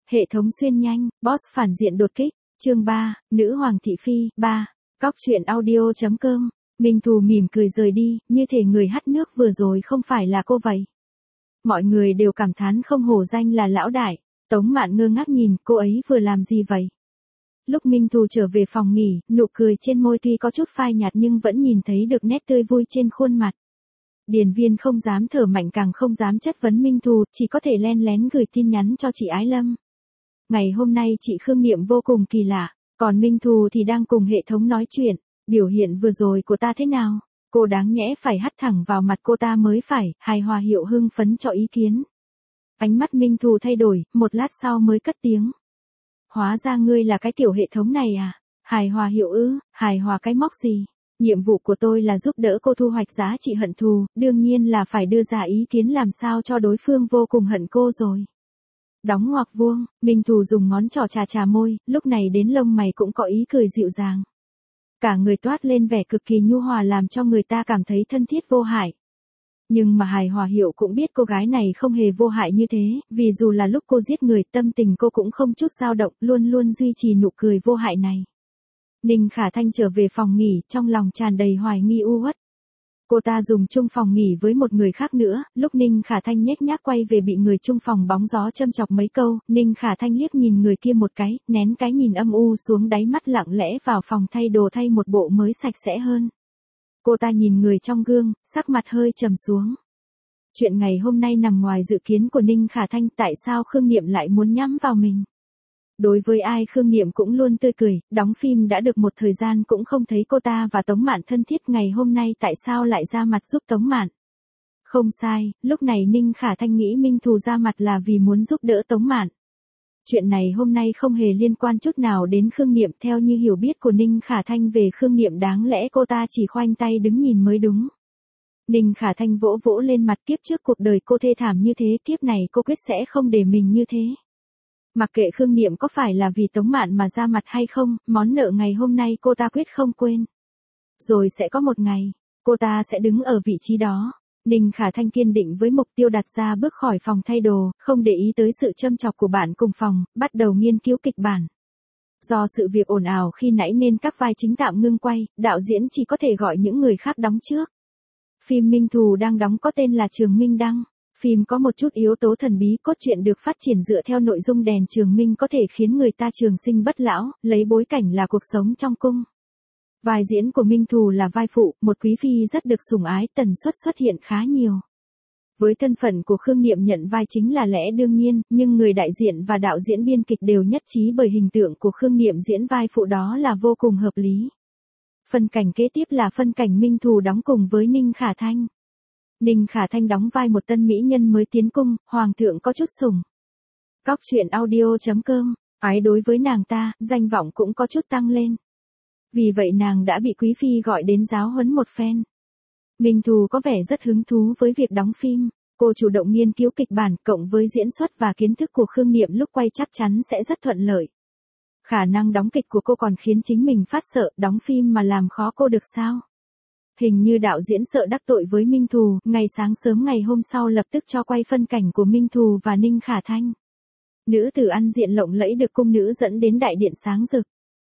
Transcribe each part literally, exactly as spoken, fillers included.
Hệ thống xuyên nhanh, boss phản diện đột kích, chương ba, nữ hoàng thị phi, ba, cóc truyện audio chấm com. Minh Thù mỉm cười rời đi, như thể người hắt nước vừa rồi không phải là cô vậy. Mọi người đều cảm thán không hổ danh là lão đại. Tống Mạn ngơ ngác nhìn, cô ấy vừa làm gì vậy? Lúc Minh Thù trở về phòng nghỉ, nụ cười trên môi tuy có chút phai nhạt nhưng vẫn nhìn thấy được nét tươi vui trên khuôn mặt. Điền Viên không dám thở mạnh càng không dám chất vấn Minh Thù, chỉ có thể len lén gửi tin nhắn cho chị Ái Lâm. Ngày hôm nay chị Khương Niệm vô cùng kỳ lạ, còn Minh Thù thì đang cùng hệ thống nói chuyện. Biểu hiện vừa rồi của ta thế nào? Cô đáng nhẽ phải hắt thẳng vào mặt cô ta mới phải, hài hòa hiệu hưng phấn cho ý kiến. Ánh mắt Minh Thù thay đổi, một lát sau mới cất tiếng. Hóa ra ngươi là cái kiểu hệ thống này à? Hài hòa hiệu ư, hài hòa cái móc gì? Nhiệm vụ của tôi là giúp đỡ cô thu hoạch giá trị hận thù, đương nhiên là phải đưa ra ý kiến làm sao cho đối phương vô cùng hận cô rồi. Đóng ngoặc vuông, Minh Thù dùng ngón trỏ chà chà môi, lúc này đến lông mày cũng có ý cười dịu dàng. Cả người toát lên vẻ cực kỳ nhu hòa làm cho người ta cảm thấy thân thiết vô hại. Nhưng mà hài hòa hiệu cũng biết cô gái này không hề vô hại như thế, vì dù là lúc cô giết người tâm tình cô cũng không chút dao động, luôn luôn duy trì nụ cười vô hại này. Ninh Khả Thanh trở về phòng nghỉ, trong lòng tràn đầy hoài nghi u uất. Cô ta dùng chung phòng nghỉ với một người khác nữa, lúc Ninh Khả Thanh nhếch nhác quay về bị người chung phòng bóng gió châm chọc mấy câu, Ninh Khả Thanh liếc nhìn người kia một cái, nén cái nhìn âm u xuống đáy mắt lặng lẽ vào phòng thay đồ thay một bộ mới sạch sẽ hơn. Cô ta nhìn người trong gương, sắc mặt hơi trầm xuống. Chuyện ngày hôm nay nằm ngoài dự kiến của Ninh Khả Thanh, tại sao Khương Niệm lại muốn nhắm vào mình? Đối với ai Khương Niệm cũng luôn tươi cười, đóng phim đã được một thời gian cũng không thấy cô ta và Tống Mạn thân thiết, ngày hôm nay tại sao lại ra mặt giúp Tống Mạn? Không sai, lúc này Ninh Khả Thanh nghĩ Minh Thù ra mặt là vì muốn giúp đỡ Tống Mạn. Chuyện này hôm nay không hề liên quan chút nào đến Khương Niệm, theo như hiểu biết của Ninh Khả Thanh về Khương Niệm đáng lẽ cô ta chỉ khoanh tay đứng nhìn mới đúng. Ninh Khả Thanh vỗ vỗ lên mặt, kiếp trước cuộc đời cô thê thảm như thế, kiếp này cô quyết sẽ không để mình như thế. Mặc kệ Khương Niệm có phải là vì Tống Mạn mà ra mặt hay không, món nợ ngày hôm nay cô ta quyết không quên. Rồi sẽ có một ngày, cô ta sẽ đứng ở vị trí đó. Ninh Khả Thanh kiên định với mục tiêu đặt ra, bước khỏi phòng thay đồ, không để ý tới sự châm chọc của bạn cùng phòng, bắt đầu nghiên cứu kịch bản. Do sự việc ồn ào khi nãy nên các vai chính tạm ngưng quay, đạo diễn chỉ có thể gọi những người khác đóng trước. Phim Minh Thù đang đóng có tên là Trường Minh Đăng. Phim có một chút yếu tố thần bí, cốt truyện được phát triển dựa theo nội dung đèn trường minh có thể khiến người ta trường sinh bất lão, lấy bối cảnh là cuộc sống trong cung. Vai diễn của Minh Thù là vai phụ, một quý phi rất được sủng ái, tần suất xuất hiện khá nhiều. Với thân phận của Khương Niệm nhận vai chính là lẽ đương nhiên, nhưng người đại diện và đạo diễn biên kịch đều nhất trí bởi hình tượng của Khương Niệm diễn vai phụ đó là vô cùng hợp lý. Phân cảnh kế tiếp là phân cảnh Minh Thù đóng cùng với Ninh Khả Thanh. Ninh Khả Thanh đóng vai một tân mỹ nhân mới tiến cung, hoàng thượng có chút sủng. Cóc truyện audio chấm com, ái đối với nàng ta, danh vọng cũng có chút tăng lên. Vì vậy nàng đã bị quý phi gọi đến giáo huấn một phen. Minh Thù có vẻ rất hứng thú với việc đóng phim, cô chủ động nghiên cứu kịch bản cộng với diễn xuất và kiến thức của Khương Niệm lúc quay chắc chắn sẽ rất thuận lợi. Khả năng đóng kịch của cô còn khiến chính mình phát sợ, đóng phim mà làm khó cô được sao? Hình như đạo diễn sợ đắc tội với Minh Thù, ngày sáng sớm ngày hôm sau lập tức cho quay phân cảnh của Minh Thù và Ninh Khả Thanh. Nữ tử ăn diện lộng lẫy được cung nữ dẫn đến đại điện sáng rực.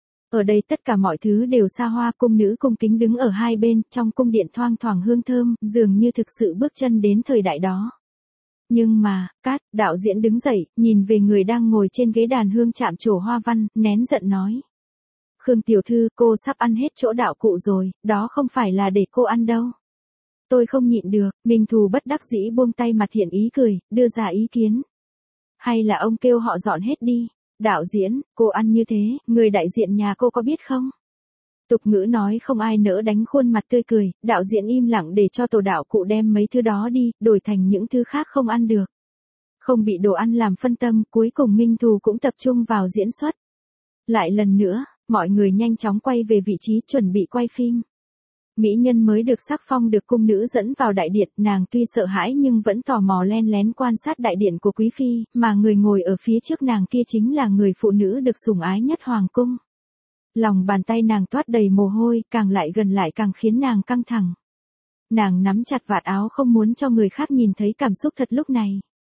Ở đây tất cả mọi thứ đều xa hoa, cung nữ cung kính đứng ở hai bên, trong cung điện thoang thoảng hương thơm, dường như thực sự bước chân đến thời đại đó. Nhưng mà, cát, đạo diễn đứng dậy, nhìn về người đang ngồi trên ghế đàn hương chạm trổ hoa văn, nén giận nói. Khương tiểu thư, cô sắp ăn hết chỗ đạo cụ rồi, đó không phải là để cô ăn đâu. Tôi không nhịn được, Minh Thù bất đắc dĩ buông tay, mặt hiện ý cười, đưa ra ý kiến. Hay là ông kêu họ dọn hết đi. Đạo diễn, cô ăn như thế, người đại diện nhà cô có biết không? Tục ngữ nói không ai nỡ đánh khuôn mặt tươi cười, đạo diễn im lặng để cho tổ đạo cụ đem mấy thứ đó đi, đổi thành những thứ khác không ăn được. Không bị đồ ăn làm phân tâm, cuối cùng Minh Thù cũng tập trung vào diễn xuất. Lại lần nữa, mọi người nhanh chóng quay về vị trí chuẩn bị quay phim. Mỹ nhân mới được sắc phong được cung nữ dẫn vào đại điện, nàng tuy sợ hãi nhưng vẫn tò mò len lén quan sát đại điện của quý phi, mà người ngồi ở phía trước nàng kia chính là người phụ nữ được sủng ái nhất hoàng cung. Lòng bàn tay nàng toát đầy mồ hôi, càng lại gần lại càng khiến nàng căng thẳng. Nàng nắm chặt vạt áo không muốn cho người khác nhìn thấy cảm xúc thật lúc này.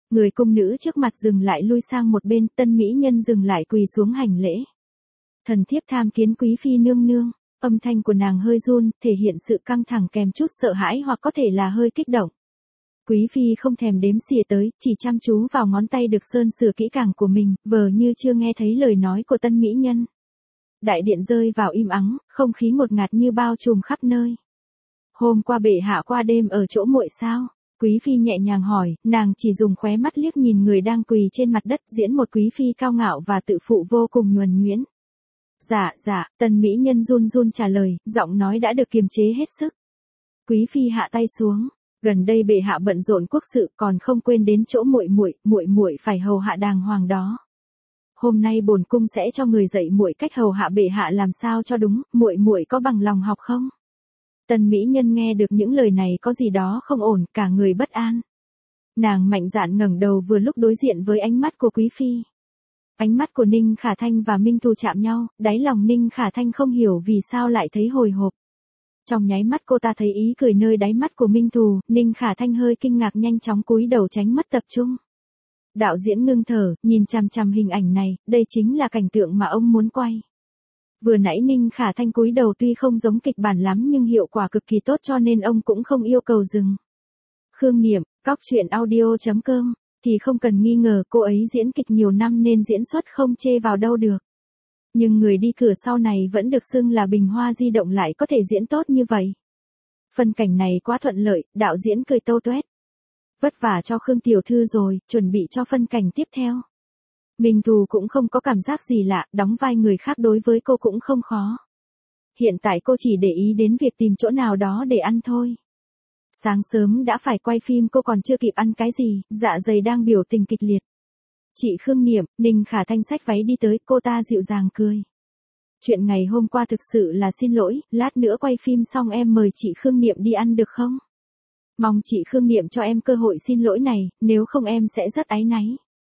Người cung nữ trước mặt dừng lại lui sang một bên, tân mỹ nhân dừng lại quỳ xuống hành lễ. Thần thiếp tham kiến quý phi nương nương, âm thanh của nàng hơi run, thể hiện sự căng thẳng kèm chút sợ hãi hoặc có thể là hơi kích động. Quý phi không thèm đếm xỉa tới, chỉ chăm chú vào ngón tay được sơn sửa kỹ càng của mình, vờ như chưa nghe thấy lời nói của tân mỹ nhân. Đại điện rơi vào im ắng, không khí ngột ngạt như bao trùm khắp nơi. Hôm qua bệ hạ qua đêm ở chỗ muội sao? Quý phi nhẹ nhàng hỏi, nàng chỉ dùng khóe mắt liếc nhìn người đang quỳ trên mặt đất diễn một quý phi cao ngạo và tự phụ vô cùng nhuần nhuyễn. Dạ, dạ, tân mỹ nhân run run trả lời, giọng nói đã được kiềm chế hết sức. Quý phi hạ tay xuống, gần đây bệ hạ bận rộn quốc sự, còn không quên đến chỗ muội muội, muội muội phải hầu hạ đàng hoàng đó. Hôm nay bổn cung sẽ cho người dạy muội cách hầu hạ bệ hạ làm sao cho đúng, muội muội có bằng lòng học không? Tần mỹ nhân nghe được những lời này có gì đó không ổn, cả người bất an. Nàng mạnh dạn ngẩng đầu vừa lúc đối diện với ánh mắt của quý phi. Ánh mắt của Ninh Khả Thanh và Minh Thù chạm nhau, đáy lòng Ninh Khả Thanh không hiểu vì sao lại thấy hồi hộp. Trong nháy mắt cô ta thấy ý cười nơi đáy mắt của Minh Thù, Ninh Khả Thanh hơi kinh ngạc nhanh chóng cúi đầu tránh mất tập trung. Đạo diễn ngưng thở, nhìn chằm chằm hình ảnh này, đây chính là cảnh tượng mà ông muốn quay. Vừa nãy Ninh Khả Thanh cúi đầu tuy không giống kịch bản lắm nhưng hiệu quả cực kỳ tốt cho nên ông cũng không yêu cầu dừng. Khương Niệm, cóc truyện audio chấm com, thì không cần nghi ngờ cô ấy diễn kịch nhiều năm nên diễn xuất không chê vào đâu được. Nhưng người đi cửa sau này vẫn được xưng là bình hoa di động lại có thể diễn tốt như vậy. Phân cảnh này quá thuận lợi, đạo diễn cười tâu tuét. Vất vả cho Khương tiểu thư rồi, chuẩn bị cho phân cảnh tiếp theo. Minh Thù cũng không có cảm giác gì lạ, đóng vai người khác đối với cô cũng không khó. Hiện tại cô chỉ để ý đến việc tìm chỗ nào đó để ăn thôi. Sáng sớm đã phải quay phim cô còn chưa kịp ăn cái gì, dạ dày đang biểu tình kịch liệt. Chị Khương Niệm, Ninh Khả Thanh xách váy đi tới, cô ta dịu dàng cười. Chuyện ngày hôm qua thực sự là xin lỗi, lát nữa quay phim xong em mời chị Khương Niệm đi ăn được không? Mong chị Khương Niệm cho em cơ hội xin lỗi này, nếu không em sẽ rất áy náy.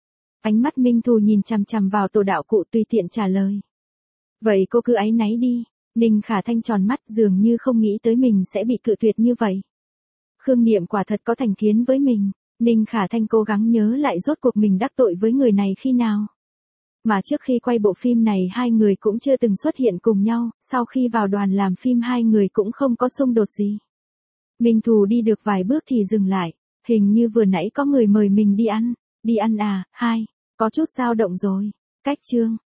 Ánh mắt Minh Thù nhìn chằm chằm vào tổ đạo cụ tùy tiện trả lời. Vậy cô cứ áy náy đi. Ninh Khả Thanh tròn mắt dường như không nghĩ tới mình sẽ bị cự tuyệt như vậy. Khương Niệm quả thật có thành kiến với mình. Ninh Khả Thanh cố gắng nhớ lại rốt cuộc mình đắc tội với người này khi nào. Mà trước khi quay bộ phim này hai người cũng chưa từng xuất hiện cùng nhau, sau khi vào đoàn làm phim hai người cũng không có xung đột gì. Minh Thù đi được vài bước thì dừng lại, hình như vừa nãy có người mời mình đi ăn. Đi ăn à, hai, có chút dao động rồi. Cách chương.